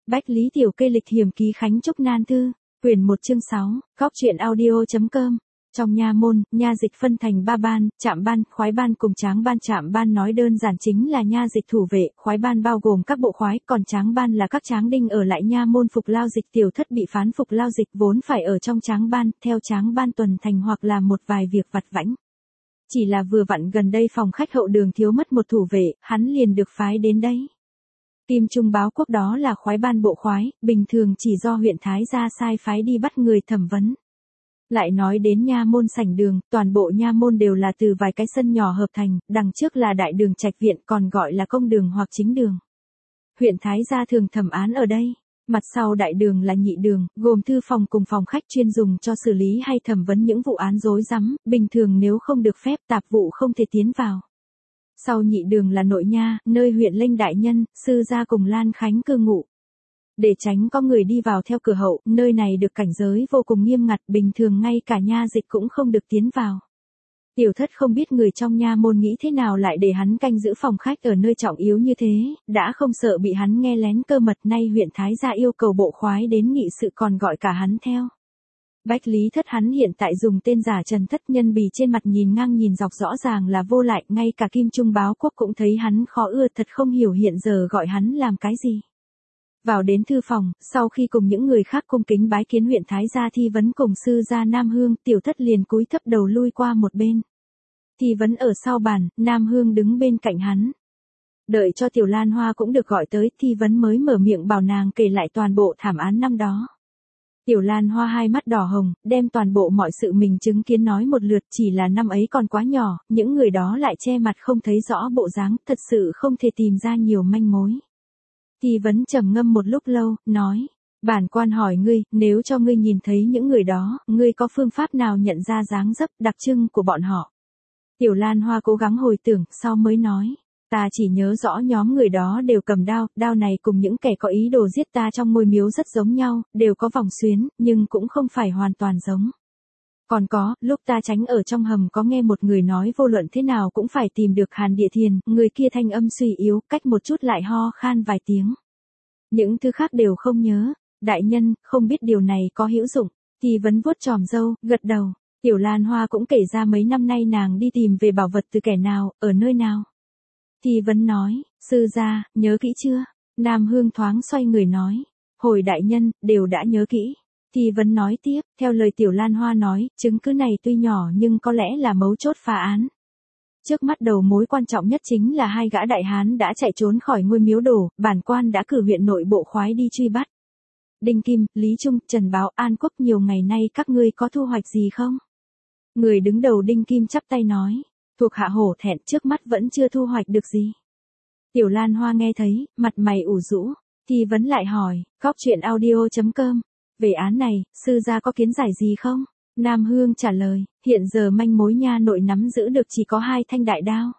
Bách Lý Tiểu Kê lịch hiểm ký Khánh Trúc Nan Thư, quyển 1 chương 6, góc truyện audio.com. Trong nha môn, nha dịch phân thành 3 ban, trạm ban, khoái ban cùng tráng ban. Trạm ban nói đơn giản chính là nha dịch thủ vệ, khoái ban bao gồm các bộ khoái, còn tráng ban là các tráng đinh ở lại nha môn phục lao dịch. Tiểu Thất bị phán phục lao dịch vốn phải ở trong tráng ban, theo tráng ban tuần thành hoặc là một vài việc vặt vãnh. Chỉ là vừa vặn gần đây phòng khách hậu đường thiếu mất một thủ vệ, hắn liền được phái đến đấy. Kim Trung báo quốc đó là khoái ban bộ khoái, bình thường chỉ do huyện Thái gia sai phái đi bắt người thẩm vấn. Lại nói đến nha môn sảnh đường, toàn bộ nha môn đều là từ vài cái sân nhỏ hợp thành, đằng trước là đại đường trạch viện còn gọi là công đường hoặc chính đường. Huyện Thái gia thường thẩm án ở đây, mặt sau đại đường là nhị đường, gồm thư phòng cùng phòng khách chuyên dùng cho xử lý hay thẩm vấn những vụ án rối rắm, bình thường nếu không được phép tạp vụ không thể tiến vào. Sau nhị đường là nội nha, nơi huyện lệnh đại nhân, sư gia cùng Lan Khánh cư ngụ. Để tránh có người đi vào theo cửa hậu, nơi này được cảnh giới vô cùng nghiêm ngặt, bình thường ngay cả nha dịch cũng không được tiến vào. Tiểu Thất không biết người trong nha môn nghĩ thế nào lại để hắn canh giữ phòng khách ở nơi trọng yếu như thế, đã không sợ bị hắn nghe lén cơ mật. Nay huyện Thái gia yêu cầu bộ khoái đến nghị sự còn gọi cả hắn theo. Bách Lý Thất hắn hiện tại dùng tên giả Trần Thất, nhân bì trên mặt nhìn ngang nhìn dọc rõ ràng là vô lại, ngay cả Kim Trung báo quốc cũng thấy hắn khó ưa, thật không hiểu hiện giờ gọi hắn làm cái gì. Vào đến thư phòng, sau khi cùng những người khác cung kính bái kiến huyện Thái gia thi vấn cùng sư gia Nam Hương, Tiểu Thất liền cúi thấp đầu lui qua một bên. Thi vấn ở sau bàn, Nam Hương đứng bên cạnh hắn. Đợi cho Tiểu Lan Hoa cũng được gọi tới, thi vấn mới mở miệng bảo nàng kể lại toàn bộ thảm án năm đó. Tiểu Lan Hoa hai mắt đỏ hồng, đem toàn bộ mọi sự mình chứng kiến nói một lượt. Chỉ là năm ấy còn quá nhỏ, những người đó lại che mặt không thấy rõ bộ dáng, thật sự không thể tìm ra nhiều manh mối. Thi vấn trầm ngâm một lúc lâu, nói, bản quan hỏi ngươi, nếu cho ngươi nhìn thấy những người đó, ngươi có phương pháp nào nhận ra dáng dấp đặc trưng của bọn họ? Tiểu Lan Hoa cố gắng hồi tưởng, sau mới nói, ta chỉ nhớ rõ nhóm người đó đều cầm đao, đao này cùng những kẻ có ý đồ giết ta trong ngôi miếu rất giống nhau, đều có vòng xuyến, nhưng cũng không phải hoàn toàn giống. Còn có, lúc ta tránh ở trong hầm có nghe một người nói vô luận thế nào cũng phải tìm được Hàn Địa Thiền, người kia thanh âm suy yếu, cách một chút lại ho khan vài tiếng. Những thứ khác đều không nhớ. Đại nhân, không biết điều này có hữu dụng. Thì vấn vuốt chòm râu, gật đầu. Tiểu Lan Hoa cũng kể ra mấy năm nay nàng đi tìm về bảo vật từ kẻ nào, ở nơi nào. Thì vấn nói, sư gia, nhớ kỹ chưa? Nam Hương thoáng xoay người nói, hồi đại nhân, đều đã nhớ kỹ. Thì vấn nói tiếp, theo lời Tiểu Lan Hoa nói, chứng cứ này tuy nhỏ nhưng có lẽ là mấu chốt phá án. Trước mắt đầu mối quan trọng nhất chính là hai gã đại hán đã chạy trốn khỏi ngôi miếu đổ, bản quan đã cử huyện nội bộ khoái đi truy bắt. Đinh Kim, Lý Trung, Trần Báo, An Quốc, nhiều ngày nay các ngươi có thu hoạch gì không? Người đứng đầu Đinh Kim chắp tay nói, thuộc hạ hổ thẹn, trước mắt vẫn chưa thu hoạch được gì. Tiểu Lan Hoa nghe thấy, mặt mày ủ rũ, thì vấn lại hỏi, góc truyện audio.com, về án này, sư gia có kiến giải gì không? Nam Hương trả lời, hiện giờ manh mối nha nội nắm giữ được chỉ có 2 thanh đại đao.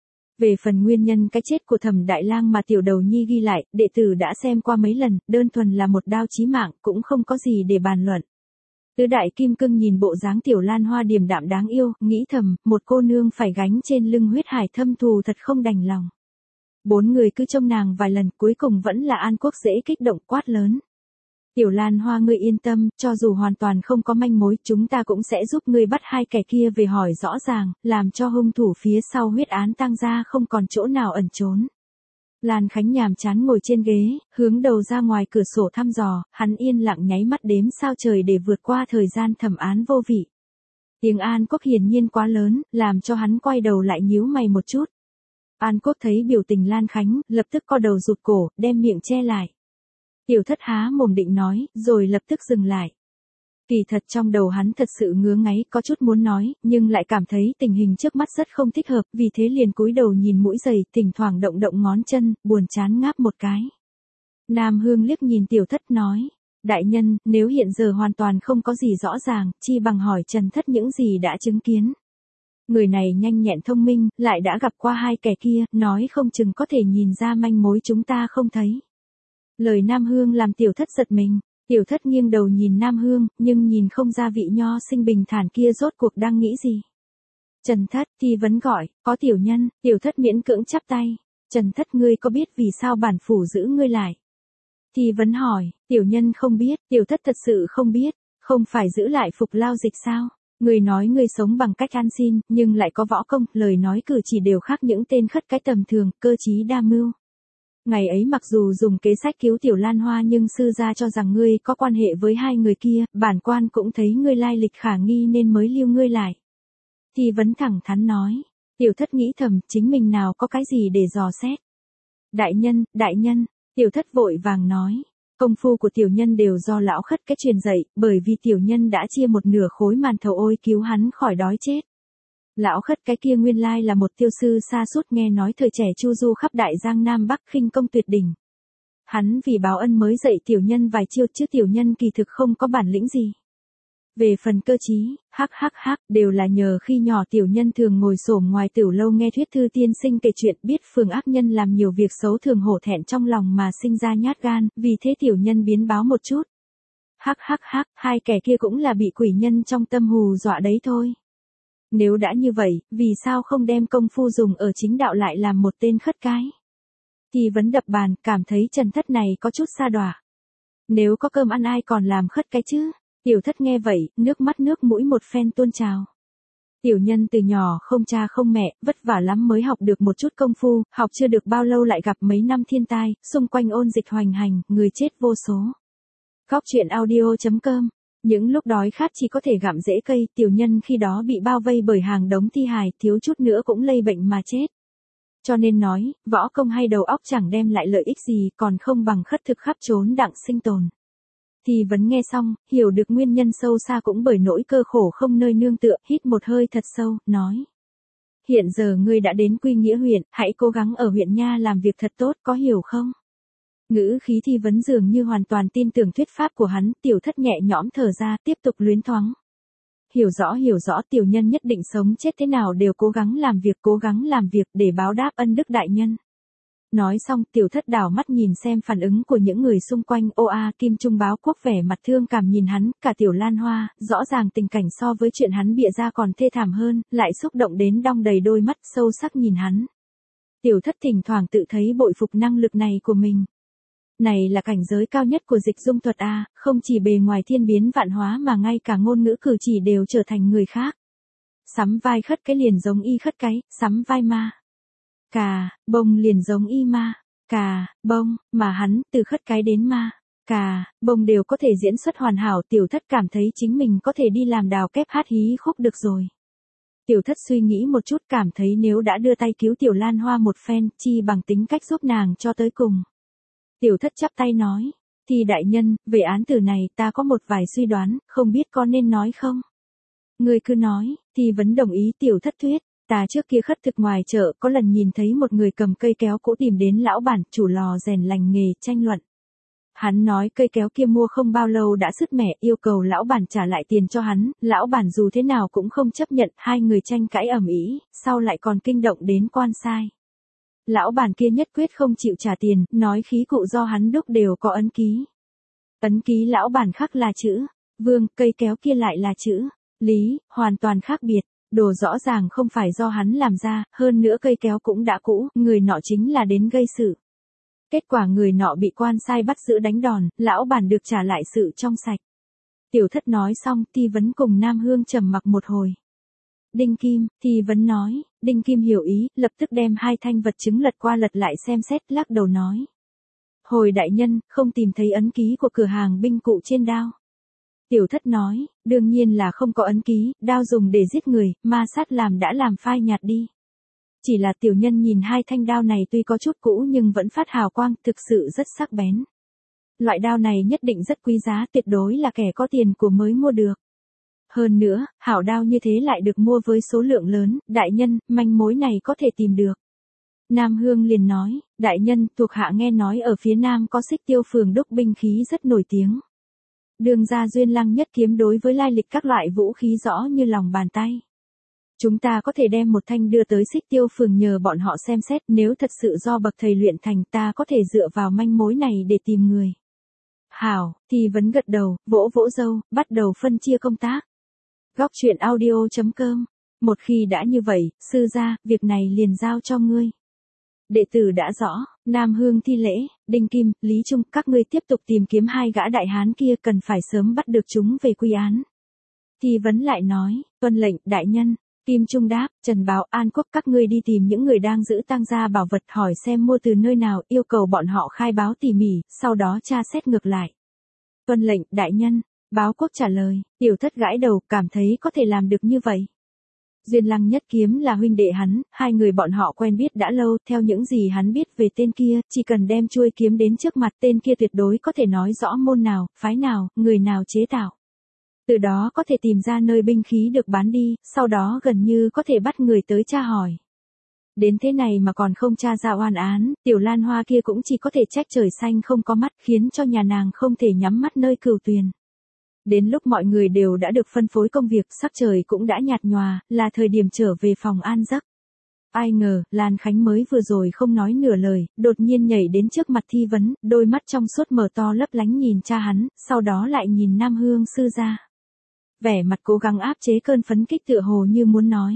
Về phần nguyên nhân cái chết của Thẩm Đại Lang mà Tiểu Đầu Nhi ghi lại, đệ tử đã xem qua mấy lần, đơn thuần là một đao chí mạng, cũng không có gì để bàn luận. Tứ Đại Kim Cương nhìn bộ dáng Tiểu Lan Hoa điềm đạm đáng yêu, nghĩ thầm, một cô nương phải gánh trên lưng huyết hải thâm thù thật không đành lòng. 4 người cứ trông nàng vài lần, cuối cùng vẫn là An Quốc dễ kích động quát lớn. Tiểu Lan Hoa ngươi yên tâm, cho dù hoàn toàn không có manh mối, chúng ta cũng sẽ giúp ngươi bắt 2 kẻ kia về hỏi rõ ràng, làm cho hung thủ phía sau huyết án tang ra không còn chỗ nào ẩn trốn. Lan Khánh nhàm chán ngồi trên ghế, hướng đầu ra ngoài cửa sổ thăm dò, hắn yên lặng nháy mắt đếm sao trời để vượt qua thời gian thẩm án vô vị. Tiếng An Quốc hiển nhiên quá lớn, làm cho hắn quay đầu lại nhíu mày một chút. An Quốc thấy biểu tình Lan Khánh, lập tức co đầu rụt cổ, đem miệng che lại. Tiểu Thất há mồm định nói, rồi lập tức dừng lại. Kỳ thật trong đầu hắn thật sự ngứa ngáy, có chút muốn nói, nhưng lại cảm thấy tình hình trước mắt rất không thích hợp, vì thế liền cúi đầu nhìn mũi giày, thỉnh thoảng động động ngón chân, buồn chán ngáp một cái. Nam Hương liếc nhìn Tiểu Thất nói, đại nhân, nếu hiện giờ hoàn toàn không có gì rõ ràng, chi bằng hỏi Trần Thất những gì đã chứng kiến. Người này nhanh nhẹn thông minh, lại đã gặp qua 2 kẻ kia, nói không chừng có thể nhìn ra manh mối chúng ta không thấy. Lời Nam Hương làm Tiểu Thất giật mình. Tiểu Thất nghiêng đầu nhìn Nam Hương, nhưng nhìn không ra vị nho sinh bình thản kia rốt cuộc đang nghĩ gì. Trần Thất, Thi vấn gọi, có tiểu nhân. Tiểu Thất miễn cưỡng chắp tay. Trần Thất, ngươi có biết vì sao bản phủ giữ ngươi lại? Thì vấn hỏi, tiểu nhân không biết, tiểu thất thật sự không biết, không phải giữ lại Phục Lao Dịch sao? Người nói người sống bằng cách ăn xin, nhưng lại có võ công, lời nói cử chỉ đều khác những tên khất cái tầm thường, cơ trí đa mưu. Ngày ấy mặc dù dùng kế sách cứu tiểu Lan Hoa nhưng sư gia cho rằng ngươi có quan hệ với hai người kia, bản quan cũng thấy ngươi lai lịch khả nghi nên mới lưu ngươi lại. Thì vấn thẳng thắn nói, tiểu thất nghĩ thầm chính mình nào có cái gì để dò xét. Đại nhân, tiểu thất vội vàng nói, công phu của tiểu nhân đều do lão khất cái truyền dạy, bởi vì tiểu nhân đã chia một nửa khối màn thầu ôi cứu hắn khỏi đói chết. Lão khất cái kia nguyên lai là một tiêu sư xa suốt nghe nói thời trẻ chu du khắp đại giang nam bắc khinh công tuyệt đỉnh. Hắn vì báo ân mới dạy tiểu nhân vài chiêu chứ tiểu nhân kỳ thực không có bản lĩnh gì. Về phần cơ trí, đều là nhờ khi nhỏ tiểu nhân thường ngồi xổm ngoài tiểu lâu nghe thuyết thư tiên sinh kể chuyện biết phường ác nhân làm nhiều việc xấu thường hổ thẹn trong lòng mà sinh ra nhát gan, vì thế tiểu nhân biến báo một chút. Hai kẻ kia cũng là bị quỷ nhân trong tâm hù dọa đấy thôi. Nếu đã như vậy, vì sao không đem công phu dùng ở chính đạo lại làm một tên khất cái? Thì vấn đập bàn, cảm thấy Trần Thất này có chút xa đọa. Nếu có cơm ăn ai còn làm khất cái chứ? Tiểu thất nghe vậy, nước mắt nước mũi một phen tuôn trào. Tiểu nhân từ nhỏ không cha không mẹ, vất vả lắm mới học được một chút công phu, học chưa được bao lâu lại gặp mấy năm thiên tai, xung quanh ôn dịch hoành hành, người chết vô số. Góc truyện audio.com. Những lúc đói khát chỉ có thể gặm rễ cây, tiểu nhân khi đó bị bao vây bởi hàng đống thi hài, thiếu chút nữa cũng lây bệnh mà chết. Cho nên nói, võ công hay đầu óc chẳng đem lại lợi ích gì, còn không bằng khất thực khắp trốn đặng sinh tồn. Thì vấn nghe xong, hiểu được nguyên nhân sâu xa cũng bởi nỗi cơ khổ không nơi nương tựa, hít một hơi thật sâu, nói. Hiện giờ ngươi đã đến Quy Nghĩa huyện, hãy cố gắng ở huyện nha làm việc thật tốt, có hiểu không? Ngữ khí Thi vấn dường như hoàn toàn tin tưởng thuyết pháp của hắn, tiểu thất nhẹ nhõm thở ra, tiếp tục luyến thoáng. Hiểu rõ tiểu nhân nhất định sống chết thế nào đều cố gắng làm việc để báo đáp ân đức đại nhân. Nói xong tiểu thất đảo mắt nhìn xem phản ứng của những người xung quanh. Kim Trung báo quốc vẻ mặt thương cảm nhìn hắn, cả tiểu Lan Hoa, rõ ràng tình cảnh so với chuyện hắn bịa ra còn thê thảm hơn, lại xúc động đến đong đầy đôi mắt sâu sắc nhìn hắn. Tiểu thất thỉnh thoảng tự thấy bội phục năng lực này của mình. Này là cảnh giới cao nhất của dịch dung thuật a, không chỉ bề ngoài thiên biến vạn hóa mà ngay cả ngôn ngữ cử chỉ đều trở thành người khác. Sắm vai khất cái liền giống y khất cái, sắm vai ma. Cà, bông liền giống y ma. Cà, bông, mà hắn, từ khất cái đến ma. Cà, bông đều có thể diễn xuất hoàn hảo. Tiểu thất cảm thấy chính mình có thể đi làm đào kép hát hí khúc được rồi. Tiểu thất suy nghĩ một chút cảm thấy nếu đã đưa tay cứu tiểu Lan Hoa một phen, chi bằng tính cách giúp nàng cho tới cùng. Tiểu thất chắp tay nói, thì đại nhân, về án tử này ta có một vài suy đoán, không biết có nên nói không? Người cứ nói, thì vấn đồng ý. Tiểu thất thuyết, ta trước kia khất thực ngoài chợ có lần nhìn thấy một người cầm cây kéo cũ tìm đến lão bản, chủ lò rèn lành nghề tranh luận. Hắn nói cây kéo kia mua không bao lâu đã sứt mẻ, yêu cầu lão bản trả lại tiền cho hắn, lão bản dù thế nào cũng không chấp nhận, hai người tranh cãi ầm ĩ, sau lại còn kinh động đến quan sai. Lão bản kia nhất quyết không chịu trả tiền, nói khí cụ do hắn đúc đều có ấn ký. Ấn ký lão bản khắc là chữ Vương, cây kéo kia lại là chữ Lý, hoàn toàn khác biệt, đồ rõ ràng không phải do hắn làm ra, hơn nữa cây kéo cũng đã cũ, người nọ chính là đến gây sự. Kết quả người nọ bị quan sai bắt giữ đánh đòn, lão bản được trả lại sự trong sạch. Tiểu thất nói xong, Thi vấn cùng Nam Hương trầm mặc một hồi. Đinh Kim, Thi vấn nói, Đinh Kim hiểu ý, lập tức đem hai thanh vật chứng lật qua lật lại xem xét, lắc đầu nói. Hồi đại nhân, không tìm thấy ấn ký của cửa hàng binh cụ trên đao. Tiểu thất nói, đương nhiên là không có ấn ký, đao dùng để giết người, ma sát làm đã làm phai nhạt đi. Chỉ là tiểu nhân nhìn hai thanh đao này tuy có chút cũ nhưng vẫn phát hào quang, thực sự rất sắc bén. Loại đao này nhất định rất quý giá, tuyệt đối là kẻ có tiền của mới mua được. Hơn nữa, hảo đao như thế lại được mua với số lượng lớn, đại nhân, manh mối này có thể tìm được. Nam Hương liền nói, đại nhân, thuộc hạ nghe nói ở phía nam có Xích Tiêu phường đúc binh khí rất nổi tiếng. Đường ra Duyên Lăng nhất kiếm đối với lai lịch các loại vũ khí rõ như lòng bàn tay. Chúng ta có thể đem một thanh đưa tới Xích Tiêu phường nhờ bọn họ xem xét, nếu thật sự do bậc thầy luyện thành ta có thể dựa vào manh mối này để tìm người. Hảo, Thì vấn gật đầu, vỗ vỗ râu, bắt đầu phân chia công tác. Góc truyện audio.com. Một khi đã như vậy, sư gia, việc này liền giao cho ngươi. Đệ tử đã rõ. Nam Hương thi lễ, Đinh Kim, Lý Trung, các ngươi tiếp tục tìm kiếm hai gã đại hán kia, cần phải sớm bắt được chúng về quy án. Thi vấn lại nói, tuân lệnh, đại nhân. Kim Trung đáp, Trần Báo, An Quốc, các ngươi đi tìm những người đang giữ tang gia bảo vật, hỏi xem mua từ nơi nào, yêu cầu bọn họ khai báo tỉ mỉ, sau đó tra xét ngược lại. Tuân lệnh, đại nhân. Báo Quốc trả lời, Tiểu Thất gãi đầu, cảm thấy có thể làm được như vậy. Duyên Lăng Nhất Kiếm là huynh đệ hắn, hai người bọn họ quen biết đã lâu, theo những gì hắn biết về tên kia, chỉ cần đem chuôi kiếm đến trước mặt tên kia tuyệt đối có thể nói rõ môn nào, phái nào, người nào chế tạo. Từ đó có thể tìm ra nơi binh khí được bán đi, sau đó gần như có thể bắt người tới tra hỏi. Đến thế này mà còn không tra ra oan án, Tiểu Lan Hoa kia cũng chỉ có thể trách trời xanh không có mắt, khiến cho nhà nàng không thể nhắm mắt nơi Cửu Tuyền. Đến lúc mọi người đều đã được phân phối công việc, sắc trời cũng đã nhạt nhòa, là thời điểm trở về phòng an giấc. Ai ngờ, Lan Khánh mới vừa rồi không nói nửa lời, đột nhiên nhảy đến trước mặt Thi vấn, đôi mắt trong suốt mở to lấp lánh nhìn cha hắn, sau đó lại nhìn Nam Hương sư gia. Vẻ mặt cố gắng áp chế cơn phấn kích tựa hồ như muốn nói.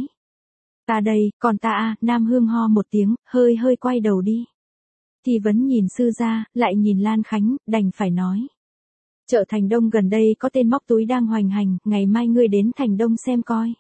Ta đây, còn ta à, Nam Hương ho một tiếng, hơi quay đầu đi. Thi vấn nhìn sư gia, lại nhìn Lan Khánh, đành phải nói. Chợ Thành Đông gần đây có tên móc túi đang hoành hành, ngày mai ngươi đến Thành Đông xem coi.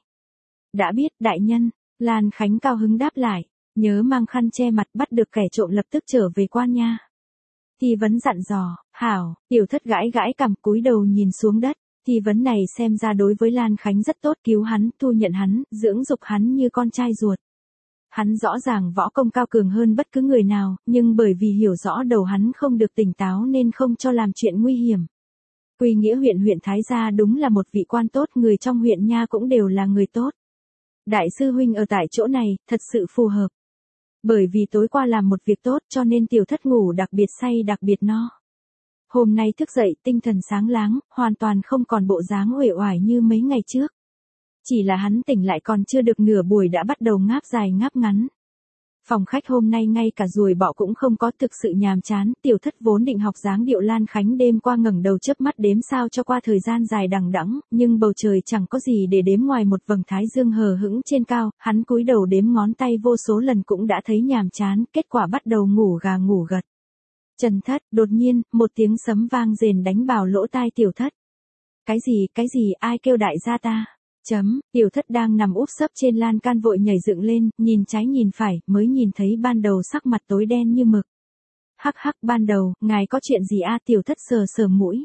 Đã biết, đại nhân. Lan Khánh cao hứng đáp lại, nhớ mang khăn che mặt, bắt được kẻ trộm lập tức trở về quan nha. Thi vấn dặn dò, hảo. Tiểu Thất gãi cằm, cúi đầu nhìn xuống đất. Thi vấn này xem ra đối với Lan Khánh rất tốt, cứu hắn, thu nhận hắn, dưỡng dục hắn như con trai ruột. Hắn rõ ràng võ công cao cường hơn bất cứ người nào, nhưng bởi vì hiểu rõ đầu hắn không được tỉnh táo nên không cho làm chuyện nguy hiểm. Quy Nghĩa huyện Thái Gia đúng là một vị quan tốt, người trong huyện nha cũng đều là người tốt. Đại sư huynh ở tại chỗ này, thật sự phù hợp. Bởi vì tối qua làm một việc tốt cho nên Tiểu Thất ngủ đặc biệt say đặc biệt no. Hôm nay thức dậy tinh thần sáng láng, hoàn toàn không còn bộ dáng uể oải như mấy ngày trước. Chỉ là hắn tỉnh lại còn chưa được nửa buổi đã bắt đầu ngáp dài ngáp ngắn. Phòng khách hôm nay ngay cả ruồi bọ cũng không có, thực sự nhàm chán. Tiểu Thất vốn định học dáng điệu Lan Khánh, đêm qua ngẩng đầu chớp mắt đếm sao cho qua thời gian dài đằng đẵng, nhưng bầu trời chẳng có gì để đếm ngoài một vầng thái dương hờ hững trên cao, hắn cúi đầu đếm ngón tay vô số lần cũng đã thấy nhàm chán, kết quả bắt đầu ngủ gà ngủ gật. Trần Thất, đột nhiên, một tiếng sấm vang rền đánh vào lỗ tai Tiểu Thất. Cái gì, ai kêu đại gia ta? Tiểu Thất đang nằm úp sấp trên lan can vội nhảy dựng lên, nhìn trái nhìn phải, mới nhìn thấy ban đầu sắc mặt tối đen như mực. Hắc, ban đầu, ngài có chuyện gì a? Tiểu Thất sờ mũi.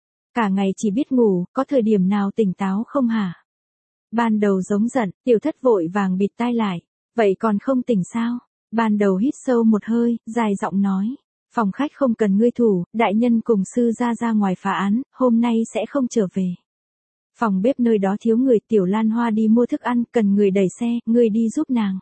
Cả ngày chỉ biết ngủ, có thời điểm nào tỉnh táo không hả? Ban đầu giống giận, Tiểu Thất vội vàng bịt tai lại. Vậy còn không tỉnh sao? Ban đầu hít sâu một hơi, dài giọng nói. Phòng khách không cần ngươi thủ, đại nhân cùng sư ra ngoài phá án, hôm nay sẽ không trở về. Phòng bếp nơi đó thiếu người, Tiểu Lan Hoa đi mua thức ăn, cần người đẩy xe, ngươi đi giúp nàng.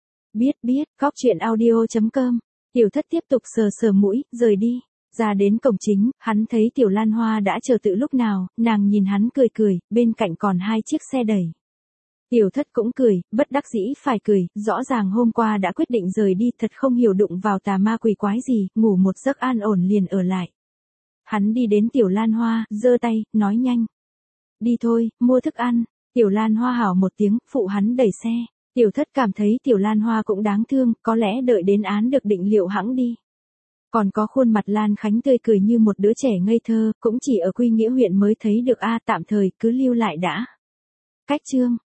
Biết, góc chuyện audio.com. Tiểu Thất tiếp tục sờ mũi, rời đi. Ra đến cổng chính, hắn thấy Tiểu Lan Hoa đã chờ từ lúc nào, nàng nhìn hắn cười, bên cạnh còn hai chiếc xe đẩy. Tiểu Thất cũng cười, bất đắc dĩ phải cười, rõ ràng hôm qua đã quyết định rời đi, thật không hiểu đụng vào tà ma quỷ quái gì, ngủ một giấc an ổn liền ở lại. Hắn đi đến Tiểu Lan Hoa, giơ tay, nói nhanh. Đi thôi, mua thức ăn. Tiểu Lan Hoa hảo một tiếng, phụ hắn đẩy xe. Tiểu Thất cảm thấy Tiểu Lan Hoa cũng đáng thương, có lẽ đợi đến án được định liệu hẵng đi. Còn có khuôn mặt Lan Khánh tươi cười như một đứa trẻ ngây thơ, cũng chỉ ở Quy Nghĩa huyện mới thấy được a, tạm thời cứ lưu lại đã. Cách chương